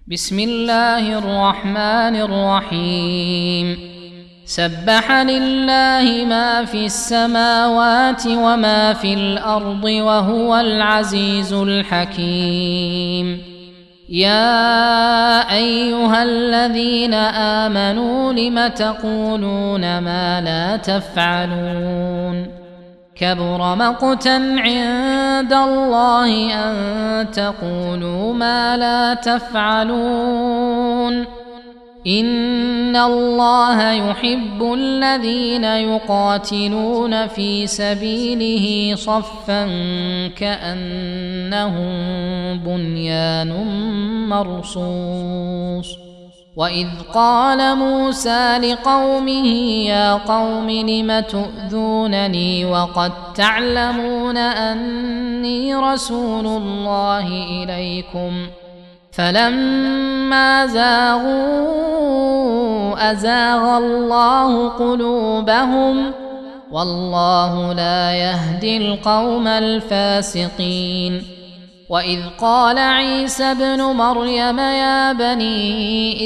بسم الله الرحمن الرحيم سبح لله ما في السماوات وما في الأرض وهو العزيز الحكيم يا أيها الذين آمنوا لم تقولون ما لا تفعلون كبر مقتا عند الله أن تقولوا ما لا تفعلون إن الله يحب الذين يقاتلون في سبيله صفا كأنهم بنيان مرصوص وإذ قال موسى لقومه يا قوم لم تؤذونني وقد تعلمون أني رسول الله إليكم فلما زاغوا أزاغ الله قلوبهم والله لا يهدي القوم الفاسقين وإذ قال عيسى ابن مريم يا بني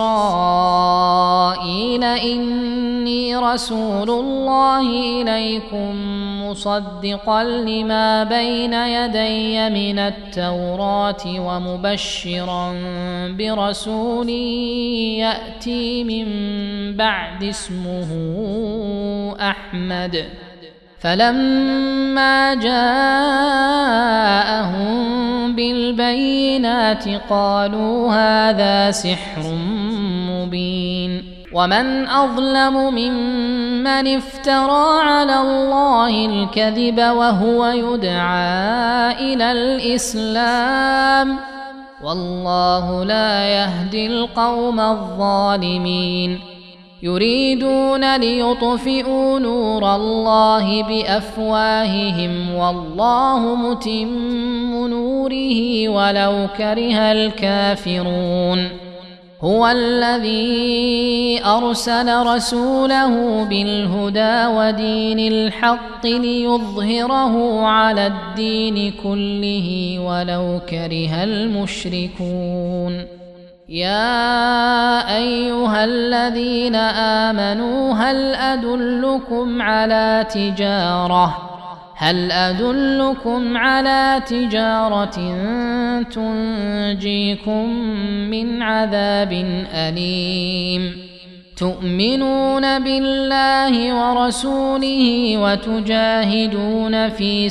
إسرائيل إني رسول الله إليكم مصدقا لما بين يدي من التوراة ومبشرا برسول يأتي من بعد اسمه أحمد فلما جاءهم بالبينات قالوا هذا سحر مبين ومن أظلم ممن افترى على الله الكذب وهو يدعى إلى الإسلام والله لا يهدي القوم الظالمين يريدون ليطفئوا نور الله بأفواههم والله متم نوره ولو كره الكافرون هو الذي أرسل رسوله بالهدى ودين الحق ليظهره على الدين كله ولو كره المشركون يا أيها الذين آمنوا هل أدلكم على تجارة تنجيكم من عذاب أليم تؤمنون بالله ورسوله وتجاهدون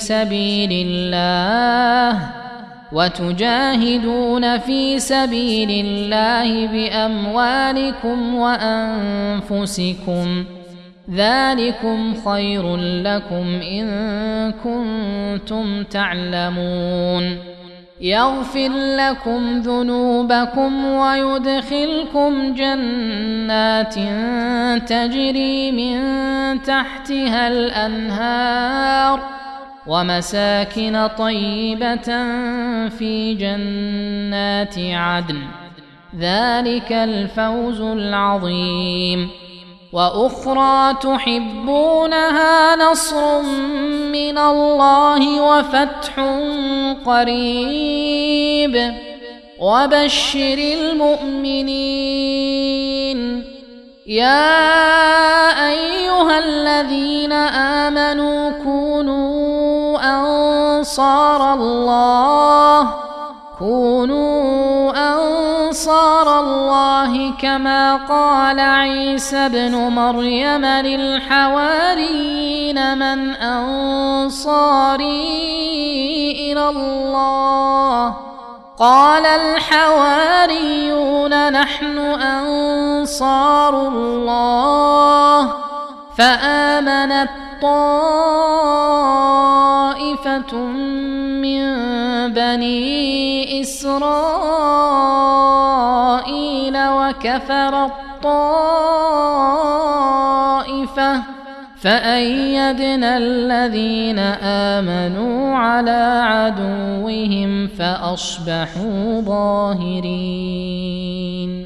في سبيل الله بأموالكم وأنفسكم ذلكم خير لكم إن كنتم تعلمون يغفر لكم ذنوبكم ويدخلكم جنات تجري من تحتها الأنهار ومساكن طيبة في جنات عدن ذلك الفوز العظيم وأخرى تحبونها نصر من الله وفتح قريب وبشر المؤمنين يا أيها الذين آمنوا كونوا أنصار الله كما قال عيسى ابن مريم للحواريين من أنصاري إلى الله قال الحواريون نحن أنصار الله فآمنت طائفة من بني إسرائيل وكفرت طائفة فأيدنا الذين آمنوا على عدوهم فأصبحوا ظاهرين.